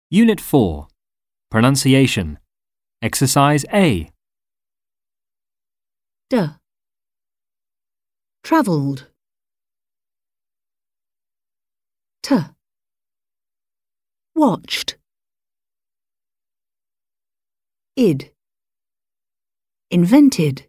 Unit 4. Pronunciation. Exercise A. D. Travelled. T. Watched. Id. Invented.